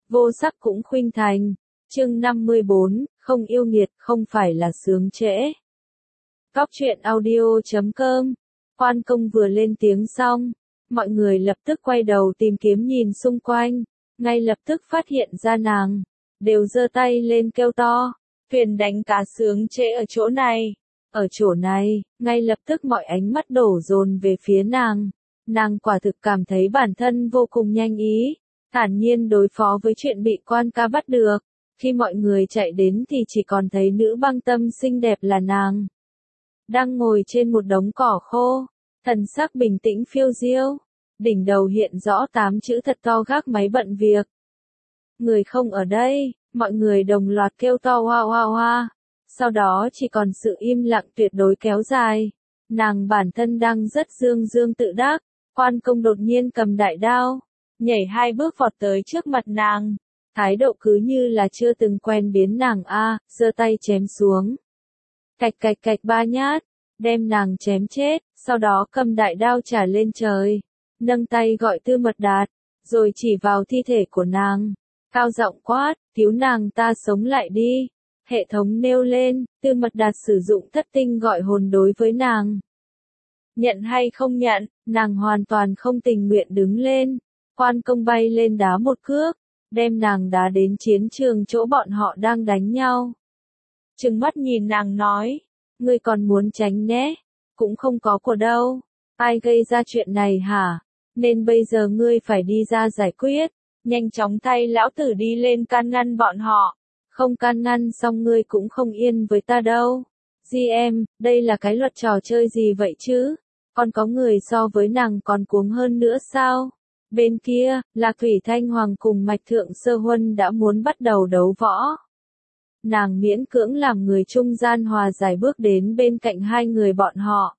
vô sắc cũng khuynh thành. Chương 54, không yêu nghiệt, không phải là sướng trễ. Cóc truyện audio.com. Quan công vừa lên tiếng xong, mọi người lập tức quay đầu tìm kiếm nhìn xung quanh, ngay lập tức phát hiện ra nàng, đều giơ tay lên kêu to, thuyền đánh cá sướng trễ ở chỗ này. Ở chỗ này, ngay lập tức mọi ánh mắt đổ dồn về phía nàng. Nàng quả thực cảm thấy bản thân vô cùng nhanh ý, thản nhiên đối phó với chuyện bị quan ca bắt được. Khi mọi người chạy đến thì chỉ còn thấy nữ băng tâm xinh đẹp là nàng. Đang ngồi trên một đống cỏ khô, thần sắc bình tĩnh phiêu diêu, đỉnh đầu hiện rõ 8 chữ thật to gác máy bận việc. Người không ở đây, mọi người đồng loạt kêu to hoa hoa hoa. Sau đó chỉ còn sự im lặng tuyệt đối kéo dài. Nàng bản thân đang rất dương dương tự đắc, quan công đột nhiên cầm đại đao, nhảy 2 bước vọt tới trước mặt nàng. Thái độ cứ như là chưa từng quen biến nàng giơ tay chém xuống. Cạch cạch cạch 3 nhát, đem nàng chém chết, sau đó cầm đại đao trả lên trời, nâng tay gọi Tư Mật Đạt, rồi chỉ vào thi thể của nàng, cao giọng quát, cứu nàng ta sống lại đi. Hệ thống nêu lên, Tư Mật Đạt sử dụng thất tinh gọi hồn đối với nàng. Nhận hay không nhận, nàng hoàn toàn không tình nguyện đứng lên. Quan công bay lên đá một cước, đem nàng đá đến chiến trường chỗ bọn họ đang đánh nhau. Trừng mắt nhìn nàng nói, ngươi còn muốn tránh né, cũng không có của đâu. Ai gây ra chuyện này hả? Nên bây giờ ngươi phải đi ra giải quyết. Nhanh chóng thay lão tử đi lên can ngăn bọn họ. Không can ngăn xong ngươi cũng không yên với ta đâu. GM, đây là cái luật trò chơi gì vậy chứ? Còn có người so với nàng còn cuống hơn nữa sao? Bên kia, Lạc Thủy Thanh Hoàng cùng Mạch Thượng Sơ Huân đã muốn bắt đầu đấu võ. Nàng miễn cưỡng làm người trung gian hòa giải bước đến bên cạnh hai người bọn họ.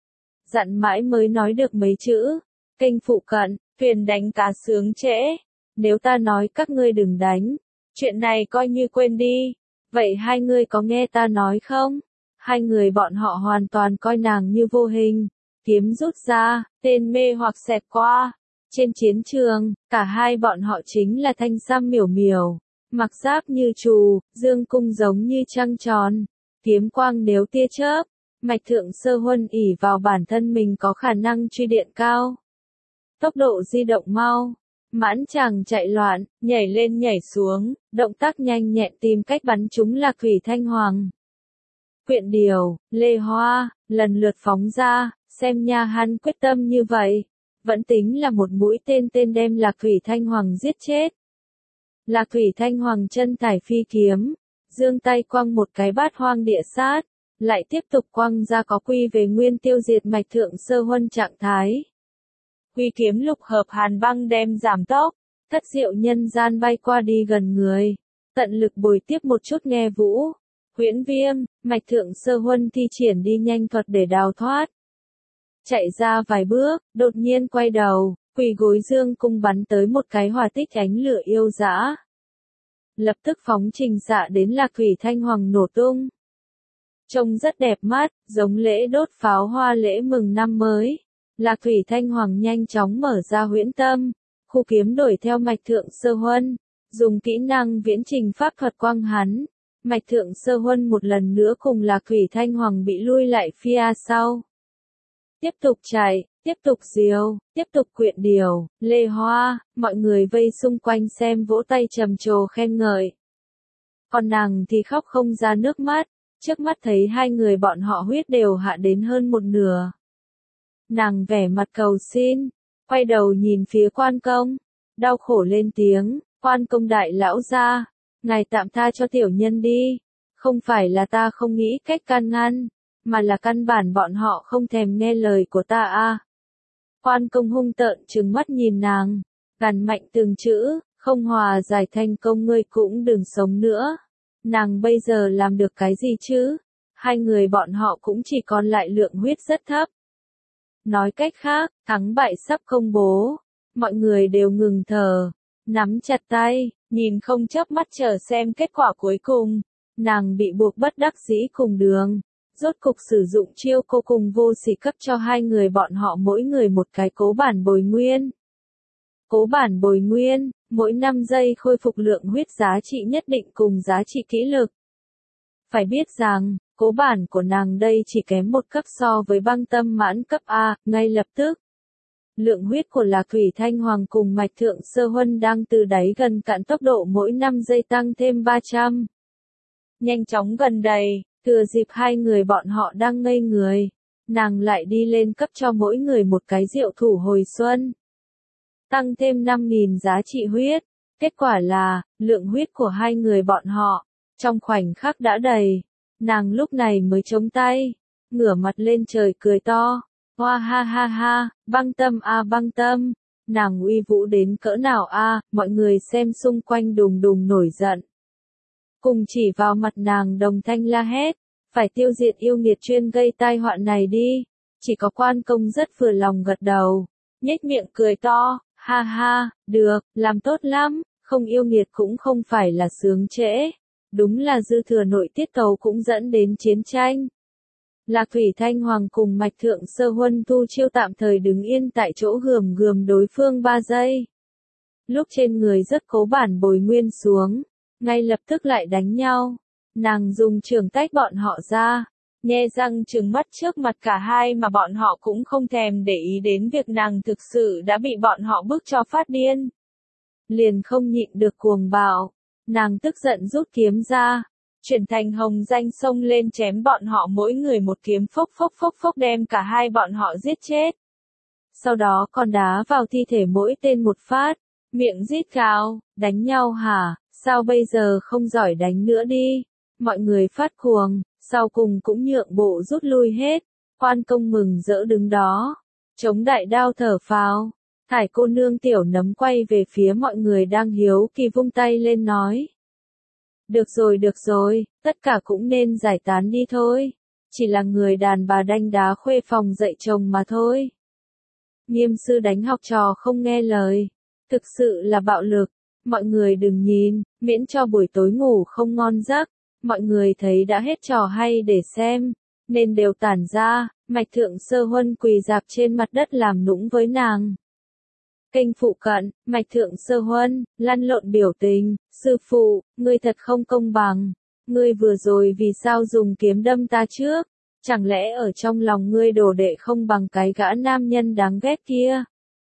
Dặn mãi mới nói được mấy chữ. Kênh phụ cận, thuyền đánh cá sướng trễ. Nếu ta nói các ngươi đừng đánh, chuyện này coi như quên đi. Vậy hai người có nghe ta nói không? Hai người bọn họ hoàn toàn coi nàng như vô hình. Kiếm rút ra, tên mê hoặc xẹt qua. Trên chiến trường, cả hai bọn họ chính là Thanh Sam Miểu Miểu, mặc giáp như trù, dương cung giống như trăng tròn, kiếm quang nếu tia chớp. Mạch Thượng Sơ Huân ỷ vào bản thân mình có khả năng truy điện cao, tốc độ di động mau, mãn chàng chạy loạn, nhảy lên nhảy xuống, động tác nhanh nhẹn tìm cách bắn trúng Lạc Thủy Thanh Hoàng. Quyện Điều, Lê Hoa, lần lượt phóng ra, xem nha hắn quyết tâm như vậy. Vẫn tính là một mũi tên đem Lạc Thủy Thanh Hoàng giết chết. Lạc Thủy Thanh Hoàng chân tải phi kiếm, giương tay quăng một cái bát hoang địa sát, lại tiếp tục quăng ra có quy về nguyên tiêu diệt Mạch Thượng Sơ Huân trạng thái. Quy kiếm lục hợp hàn băng đem giảm tốc, thất diệu nhân gian bay qua đi gần người, tận lực bồi tiếp một chút nghe vũ. Huyễn Viêm, Mạch Thượng Sơ Huân thi triển đi nhanh thuật để đào thoát. Chạy ra vài bước, đột nhiên quay đầu, quỳ gối dương cung bắn tới một cái hỏa tích ánh lửa yêu dã. Lập tức phóng trình xạ đến Lạc Thủy Thanh Hoàng nổ tung. Trông rất đẹp mắt, giống lễ đốt pháo hoa lễ mừng năm mới. Lạc Thủy Thanh Hoàng nhanh chóng mở ra huyễn tâm, khu kiếm đuổi theo Mạch Thượng Sơ Huân, dùng kỹ năng viễn trình pháp thuật quang hắn. Mạch Thượng Sơ Huân một lần nữa cùng Lạc Thủy Thanh Hoàng bị lui lại phía sau. Tiếp tục chạy, tiếp tục diều, tiếp tục quyện điều, Lê Hoa, mọi người vây xung quanh xem vỗ tay trầm trồ khen ngợi. Còn nàng thì khóc không ra nước mắt, trước mắt thấy hai người bọn họ huyết đều hạ đến hơn một nửa. Nàng vẻ mặt cầu xin, quay đầu nhìn phía quan công, đau khổ lên tiếng, quan công đại lão gia, ngài tạm tha cho tiểu nhân đi, không phải là ta không nghĩ cách can ngăn, mà là căn bản bọn họ không thèm nghe lời của ta Quan công hung tợn trừng mắt nhìn nàng, gằn mạnh từng chữ, không hòa giải thành công ngươi cũng đừng sống nữa. Nàng bây giờ làm được cái gì chứ? Hai người bọn họ cũng chỉ còn lại lượng huyết rất thấp. Nói cách khác, thắng bại sắp công bố. Mọi người đều ngừng thở, nắm chặt tay, nhìn không chớp mắt chờ xem kết quả cuối cùng. Nàng bị buộc bất đắc dĩ cùng đường. Rốt cục sử dụng chiêu cô cùng vô sỉ cấp cho hai người bọn họ mỗi người một cái cố bản bồi nguyên. Cố bản bồi nguyên, mỗi 5 giây khôi phục lượng huyết giá trị nhất định cùng giá trị kỹ lực. Phải biết rằng, cố bản của nàng đây chỉ kém một cấp so với băng tâm mãn cấp A, ngay lập tức. Lượng huyết của Lạc Thủy Thanh Hoàng cùng Mạch Thượng Sơ Huân đang từ đáy gần cạn tốc độ mỗi 5 giây tăng thêm 300. Nhanh chóng gần đầy, thừa dịp hai người bọn họ đang ngây người, nàng lại đi lên cấp cho mỗi người một cái rượu thủ hồi xuân. Tăng thêm 5.000 giá trị huyết, kết quả là, lượng huyết của hai người bọn họ, trong khoảnh khắc đã đầy, nàng lúc này mới chống tay, ngửa mặt lên trời cười to. Hoa ha ha ha, băng tâm a băng tâm, nàng uy vũ đến cỡ nào a, mọi người xem xung quanh đùng đùng nổi giận. Cùng chỉ vào mặt nàng đồng thanh la hét, phải tiêu diệt yêu nghiệt chuyên gây tai họa này đi. Chỉ có Quan Công rất vừa lòng gật đầu, nhếch miệng cười to, ha ha, được, làm tốt lắm, không yêu nghiệt cũng không phải là sướng trễ. Đúng là dư thừa nội tiết tấu cũng dẫn đến chiến tranh. Lạc Thủy Thanh Hoàng cùng Mạch Thượng Sơ Huân tu chiêu tạm thời đứng yên tại chỗ gườm gườm đối phương 3 giây. Lúc trên người rất cố bản bồi nguyên xuống, ngay lập tức lại đánh nhau. Nàng dùng trường tách bọn họ ra, nhe răng trừng mắt trước mặt cả hai mà bọn họ cũng không thèm để ý đến việc nàng thực sự đã bị bọn họ bức cho phát điên. Liền không nhịn được cuồng bạo, nàng tức giận rút kiếm ra. Chuyển thành hồng danh xông lên chém bọn họ mỗi người một kiếm phốc phốc phốc phốc đem cả hai bọn họ giết chết. Sau đó còn đá vào thi thể mỗi tên một phát, miệng rít gào, đánh nhau hả, sao bây giờ không giỏi đánh nữa đi. Mọi người phát cuồng, sau cùng cũng nhượng bộ rút lui hết. Quan Công mừng rỡ đứng đó, chống đại đao thở phào. Thải cô nương tiểu nấm quay về phía mọi người đang hiếu kỳ vung tay lên nói. Được rồi, tất cả cũng nên giải tán đi thôi. Chỉ là người đàn bà đanh đá khuê phòng dạy chồng mà thôi. Nghiêm sư đánh học trò không nghe lời. Thực sự là bạo lực. Mọi người đừng nhìn, miễn cho buổi tối ngủ không ngon giấc. Mọi người thấy đã hết trò hay để xem, nên đều tản ra. Mạch Thượng Sơ Huân quỳ rạp trên mặt đất làm nũng với nàng. Kênh phụ cận, Mạch Thượng Sơ Huân, lăn lộn biểu tình, sư phụ, ngươi thật không công bằng, ngươi vừa rồi vì sao dùng kiếm đâm ta trước, chẳng lẽ ở trong lòng ngươi đồ đệ không bằng cái gã nam nhân đáng ghét kia.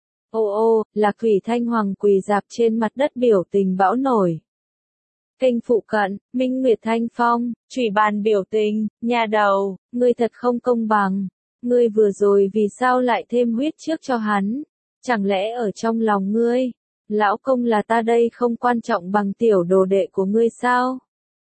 Ô, Lạc Thủy Thanh Hoàng quỳ rạp trên mặt đất biểu tình bão nổi. Kênh phụ cận, Minh Nguyệt Thanh Phong, chửi bàn biểu tình, nhà đầu, ngươi thật không công bằng, ngươi vừa rồi vì sao lại thêm huyết trước cho hắn. Chẳng lẽ ở trong lòng ngươi, lão công là ta đây không quan trọng bằng tiểu đồ đệ của ngươi sao?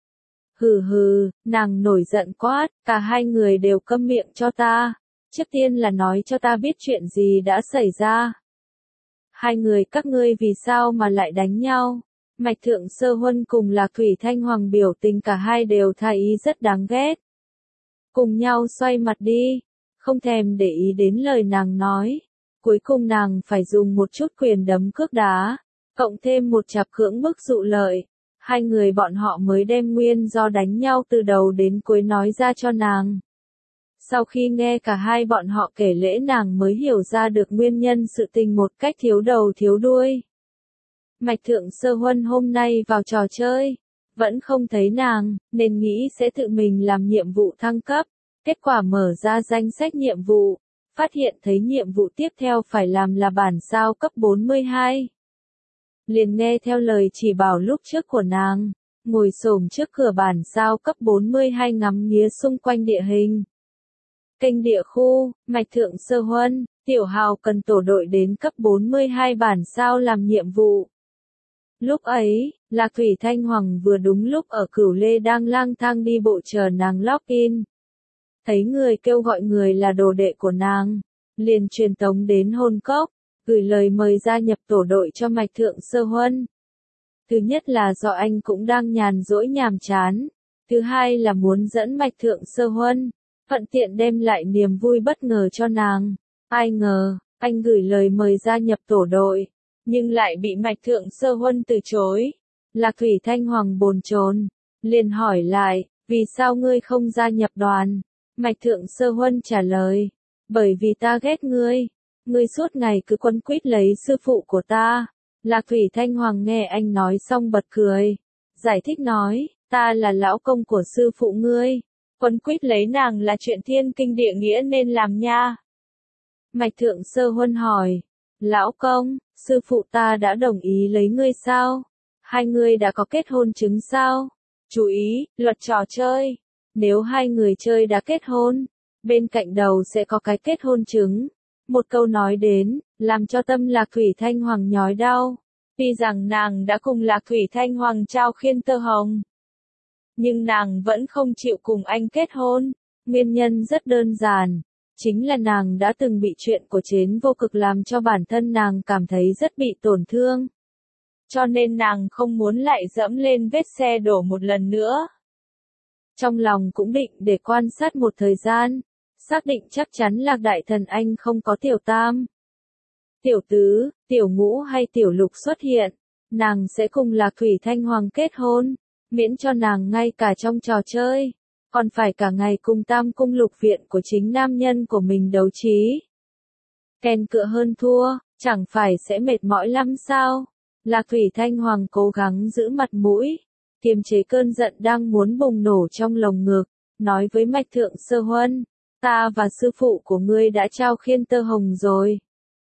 Hừ, nàng nổi giận quát, cả hai người đều câm miệng cho ta. Trước tiên là nói cho ta biết chuyện gì đã xảy ra. Hai người các ngươi vì sao mà lại đánh nhau? Mạch Thượng Sơ Huân cùng Lạc Thủy Thanh Hoàng biểu tình cả hai đều tha ý rất đáng ghét. Cùng nhau xoay mặt đi, không thèm để ý đến lời nàng nói. Cuối cùng nàng phải dùng một chút quyền đấm cước đá, cộng thêm một chặp cưỡng bức dụ lợi. Hai người bọn họ mới đem nguyên do đánh nhau từ đầu đến cuối nói ra cho nàng. Sau khi nghe cả hai bọn họ kể lễ nàng mới hiểu ra được nguyên nhân sự tình một cách thiếu đầu thiếu đuôi. Mạch Thượng Sơ Huân hôm nay vào trò chơi, vẫn không thấy nàng, nên nghĩ sẽ tự mình làm nhiệm vụ thăng cấp. Kết quả mở ra danh sách nhiệm vụ, phát hiện thấy nhiệm vụ tiếp theo phải làm là bản sao cấp 42. Liền nghe theo lời chỉ bảo lúc trước của nàng, ngồi xổm trước cửa bản sao cấp 42 ngắm nghía xung quanh địa hình. Kênh địa khu, Mạch Thượng Sơ Huân, tiểu hào cần tổ đội đến cấp 42 bản sao làm nhiệm vụ. Lúc ấy, Lạc Thủy Thanh Hoàng vừa đúng lúc ở Cửu Lê đang lang thang đi bộ chờ nàng login. Thấy người kêu gọi người là đồ đệ của nàng, liền truyền tống đến hôn cốc, gửi lời mời gia nhập tổ đội cho Mạch Thượng Sơ Huân. Thứ nhất là do anh cũng đang nhàn rỗi nhàm chán, thứ hai là muốn dẫn Mạch Thượng Sơ Huân, thuận tiện đem lại niềm vui bất ngờ cho nàng. Ai ngờ, anh gửi lời mời gia nhập tổ đội, nhưng lại bị Mạch Thượng Sơ Huân từ chối. Lạc Thủy Thanh Hoàng bồn chồn, liền hỏi lại, vì sao ngươi không gia nhập đoàn? Mạch Thượng Sơ Huân trả lời, bởi vì ta ghét ngươi suốt ngày cứ quấn quýt lấy sư phụ của ta, Lạc Thủy Thanh Hoàng nghe anh nói xong bật cười. Giải thích nói, ta là lão công của sư phụ ngươi. Quấn quýt lấy nàng là chuyện thiên kinh địa nghĩa nên làm nha. Mạch Thượng Sơ Huân hỏi, lão công, sư phụ ta đã đồng ý lấy ngươi sao? Hai người đã có kết hôn chứng sao? Chú ý, luật trò chơi. Nếu hai người chơi đã kết hôn, bên cạnh đầu sẽ có cái kết hôn chứng. Một câu nói đến, làm cho tâm Lạc Thủy Thanh Hoàng nhói đau. Tuy rằng nàng đã cùng Lạc Thủy Thanh Hoàng trao khiên tơ hồng, nhưng nàng vẫn không chịu cùng anh kết hôn. Nguyên nhân rất đơn giản, chính là nàng đã từng bị chuyện của Trến Vô Cực làm cho bản thân nàng cảm thấy rất bị tổn thương. Cho nên nàng không muốn lại dẫm lên vết xe đổ một lần nữa. Trong lòng cũng định để quan sát một thời gian, xác định chắc chắn Lạc Đại Thần anh không có tiểu tam, tiểu tứ, tiểu ngũ hay tiểu lục xuất hiện, nàng sẽ cùng Lạc Thủy Thanh Hoàng kết hôn, miễn cho nàng ngay cả trong trò chơi, còn phải cả ngày cùng tam cung lục viện của chính nam nhân của mình đấu trí. Kèn cựa hơn thua, chẳng phải sẽ mệt mỏi lắm sao? Lạc Thủy Thanh Hoàng cố gắng giữ mặt mũi, kiềm chế cơn giận đang muốn bùng nổ trong lồng ngực, nói với Mạch Thượng Sơ Huân, ta và sư phụ của ngươi đã trao khiên tơ hồng rồi.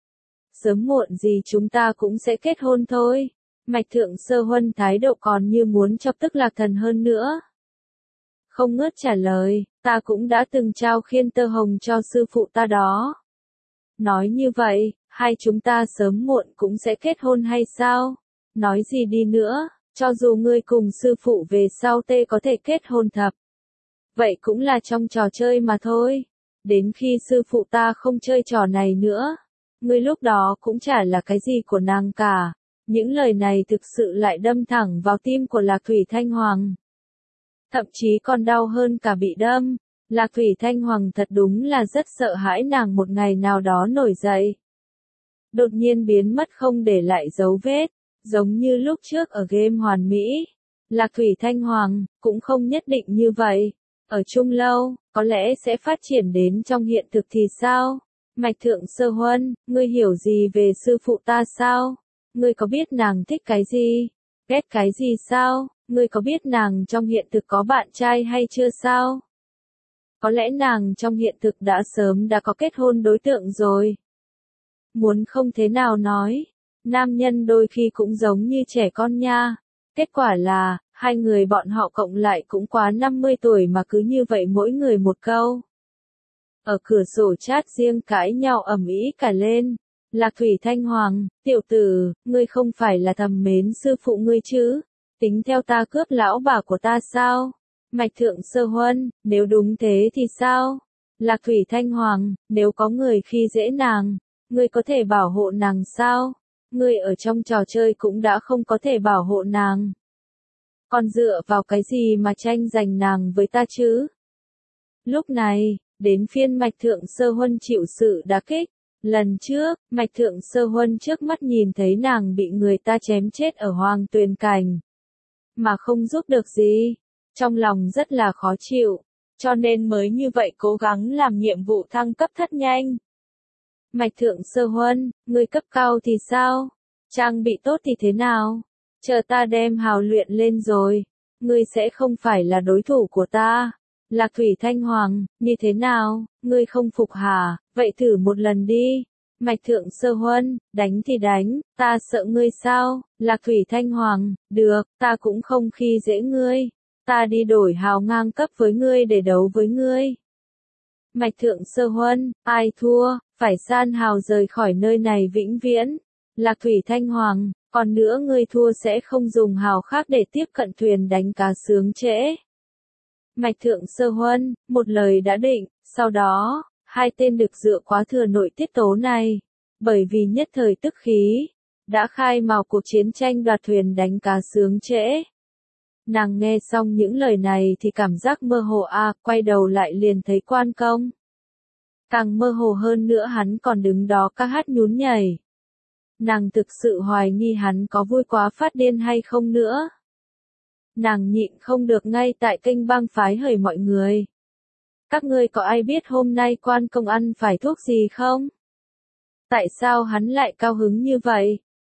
Sớm muộn gì chúng ta cũng sẽ kết hôn thôi. Mạch Thượng Sơ Huân thái độ còn như muốn chọc tức Lạc Thần hơn nữa. Không ngớt trả lời, ta cũng đã từng trao khiên tơ hồng cho sư phụ ta đó. Nói như vậy, hai chúng ta sớm muộn cũng sẽ kết hôn hay sao? Nói gì đi nữa, cho dù ngươi cùng sư phụ về sau tê có thể kết hôn thật. Vậy cũng là trong trò chơi mà thôi. Đến khi sư phụ ta không chơi trò này nữa, ngươi lúc đó cũng chả là cái gì của nàng cả. Những lời này thực sự lại đâm thẳng vào tim của Lạc Thủy Thanh Hoàng. Thậm chí còn đau hơn cả bị đâm. Lạc Thủy Thanh Hoàng thật đúng là rất sợ hãi nàng một ngày nào đó nổi dậy. Đột nhiên biến mất không để lại dấu vết, giống như lúc trước ở game Hoàn Mỹ. Lạc Thủy Thanh Hoàng cũng không nhất định như vậy. Ở chung lâu, có lẽ sẽ phát triển đến trong hiện thực thì sao? Mạch Thượng Sơ Huân, ngươi hiểu gì về sư phụ ta sao? Ngươi có biết nàng thích cái gì? Ghét cái gì sao? Ngươi có biết nàng trong hiện thực có bạn trai hay chưa sao? Có lẽ nàng trong hiện thực đã sớm đã có kết hôn đối tượng rồi. Muốn không thế nào nói, nam nhân đôi khi cũng giống như trẻ con nha. Kết quả là, hai người bọn họ cộng lại cũng quá 50 tuổi mà cứ như vậy mỗi người một câu. Ở cửa sổ chat riêng cãi nhau ầm ĩ cả lên. Lạc Thủy Thanh Hoàng, tiểu tử, ngươi không phải là thầm mến sư phụ ngươi chứ? Tính theo ta cướp lão bà của ta sao? Mạch Thượng Sơ Huân, nếu đúng thế thì sao? Lạc Thủy Thanh Hoàng, nếu có người khi dễ nàng, ngươi có thể bảo hộ nàng sao? Ngươi ở trong trò chơi cũng đã không có thể bảo hộ nàng. Còn dựa vào cái gì mà tranh giành nàng với ta chứ? Lúc này, đến phiên Mạch Thượng Sơ Huân chịu sự đả kích. Lần trước, Mạch Thượng Sơ Huân trước mắt nhìn thấy nàng bị người ta chém chết ở Hoàng Tuyền Cảnh. Mà không giúp được gì. Trong lòng rất là khó chịu. Cho nên mới như vậy cố gắng làm nhiệm vụ thăng cấp thật nhanh. Mạch Thượng Sơ Huân, ngươi cấp cao thì sao? Trang bị tốt thì thế nào? Chờ ta đem hào luyện lên rồi. Ngươi sẽ không phải là đối thủ của ta. Lạc Thủy Thanh Hoàng, như thế nào? Ngươi không phục hả? Vậy thử một lần đi. Mạch Thượng Sơ Huân, đánh thì đánh, ta sợ ngươi sao? Lạc Thủy Thanh Hoàng, được, ta cũng không khi dễ ngươi. Ta đi đổi hào ngang cấp với ngươi để đấu với ngươi. Mạch Thượng Sơ Huân, ai thua, phải san hào rời khỏi nơi này vĩnh viễn. Lạc Thủy Thanh Hoàng, còn nữa ngươi thua sẽ không dùng hào khác để tiếp cận thuyền đánh cá sướng trễ. Mạch Thượng Sơ Huân, một lời đã định, sau đó, hai tên được dựa quá thừa nội tiết tố này, bởi vì nhất thời tức khí, đã khai mào cuộc chiến tranh đoạt thuyền đánh cá sướng trễ. Nàng nghe xong những lời này thì cảm giác mơ hồ quay đầu lại liền thấy Quan Công. Càng mơ hồ hơn nữa hắn còn đứng đó ca hát nhún nhảy. Nàng thực sự hoài nghi hắn có vui quá phát điên hay không nữa. Nàng nhịn không được ngay tại kênh bang phái hỏi mọi người. Các ngươi có ai biết hôm nay Quan Công ăn phải thuốc gì không? Tại sao hắn lại cao hứng như vậy?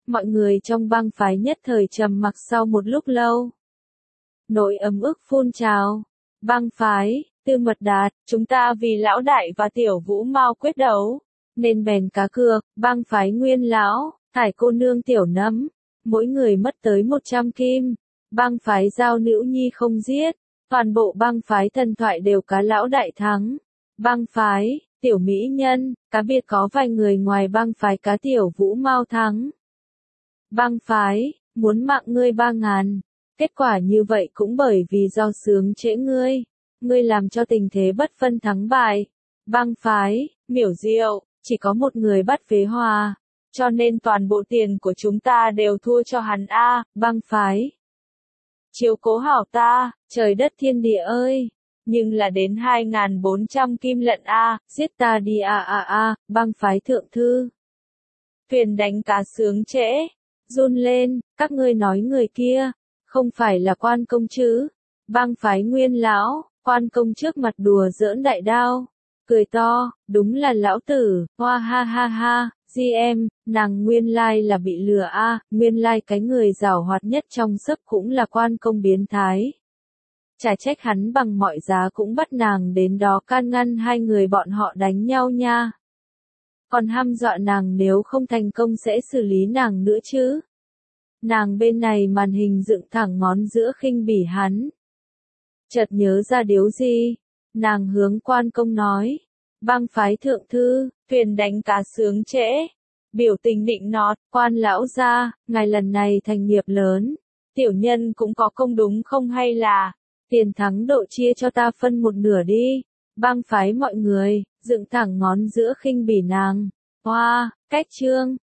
Mọi người trong bang phái nhất thời trầm mặc sau một lúc lâu. Nỗi ấm ức phun trào. Bang phái, Tư Mật Đạt, chúng ta vì lão đại và tiểu vũ mau quyết đấu. Nên bèn cá cược, bang phái Nguyên lão, Thải cô nương tiểu nấm. Mỗi người mất tới 100 kim. Bang phái Giao Nữ Nhi không giết. Toàn bộ bang phái Thần Thoại đều cá lão đại thắng. Bang phái, Tiểu Mỹ Nhân, cá biệt có vài người ngoài bang phái cá tiểu vũ mau thắng. Bang phái, muốn mạng ngươi 3.000. Kết quả như vậy cũng bởi vì do sướng trễ ngươi. Ngươi làm cho tình thế bất phân thắng bại. Bang phái, Miểu Diệu, chỉ có một người bắt vế hòa. Cho nên toàn bộ tiền của chúng ta đều thua cho hắn a. Bang phái. Chiếu cố hảo ta, trời đất thiên địa ơi. Nhưng là đến 2.400 kim lận a, giết ta đi a. Bang phái Thượng Thư. Thuyền đánh cá sướng trễ. Run lên, các ngươi nói người kia. Không phải là Quan công chứ. Bang phái Nguyên lão, Quan công trước mặt đùa giỡn đại đao. Cười to, đúng là lão tử, hoa ha ha ha, GM, nàng nguyên lai là bị lừa a, nguyên lai cái người giàu hoạt nhất trong sấp cũng là Quan công biến thái. Chả trách hắn bằng mọi giá cũng bắt nàng đến đó can ngăn hai người bọn họ đánh nhau nha. Còn hăm dọa nàng nếu không thành công sẽ xử lý nàng nữa chứ. Nàng bên này màn hình dựng thẳng ngón giữa khinh bỉ hắn. Chợt nhớ ra điều gì, nàng hướng Quan công nói. Bang phái Thượng Thư, thuyền đánh cá sướng trễ. Biểu tình định nọt, Quan lão gia, ngài lần này thành nghiệp lớn. Tiểu nhân cũng có công đúng không hay là, tiền thắng độ chia cho ta phân 1/2 đi. Bang phái mọi người, dựng thẳng ngón giữa khinh bỉ nàng. Hoa, cách chương.